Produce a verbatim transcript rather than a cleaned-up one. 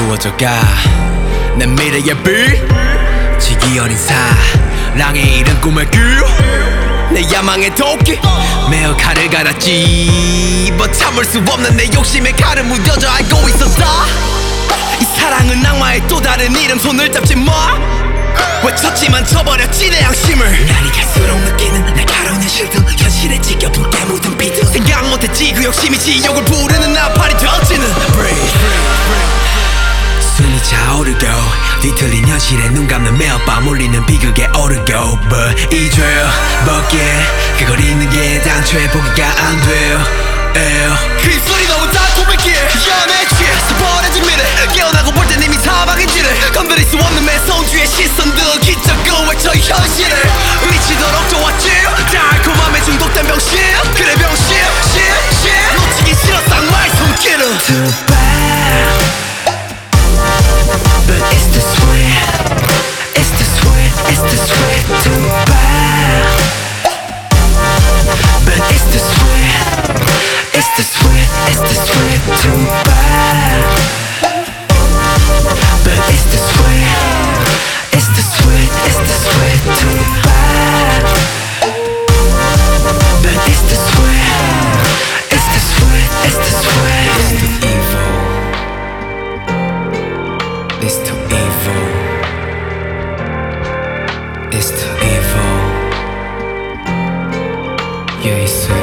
어두워져가 내 미래의 빛 지기 어린 사랑의 이른 꿈의 길내 야망의 도끼 매어 칼을 갈았지 뭐 참을 수 없는 내 욕심에 칼을 무뎌져 알고 있었다 이 사랑은 악마의 또 다른 이름 손을 잡지 마 외쳤지만 쳐버렸지 내 양심을 날이 갈수록 느끼는 날카로운 현실도 현실에 지겨분 게 묻은 비트 생각 못했지 그 욕심이 지옥을 부르는 나팔이 되어지는 Breathe 숨이 차오르고 뒤틀린 현실에 눈 감는 매일 밤 울리는 비극에 오르고 But 잊어버게 그걸 잊는 게 당초에 보기가 안 돼요 그 입술이 너무 달콤했기에 연애 취해 서버려진 미래 깨어나고 볼 땐 이미 사방인지를 건드릴 수 없는 매성주의 시선들 기적고 외쳐 현실을 미치도록 좋았지 달콤함에 중독된 병신 그래 병신 신, 신 놓치기 싫어 쌍마의 손길을 Too bad But it's the sweet It's the sweet It's the sweet Too bad But it's the sweet It's the sweet It's the sweet Too bad But it's the sweet It's the sweet It's the sweet Too bad But it's the sweet It's the sweet It's the sweet It's too evil It's too evil It's too evil Yeah, it's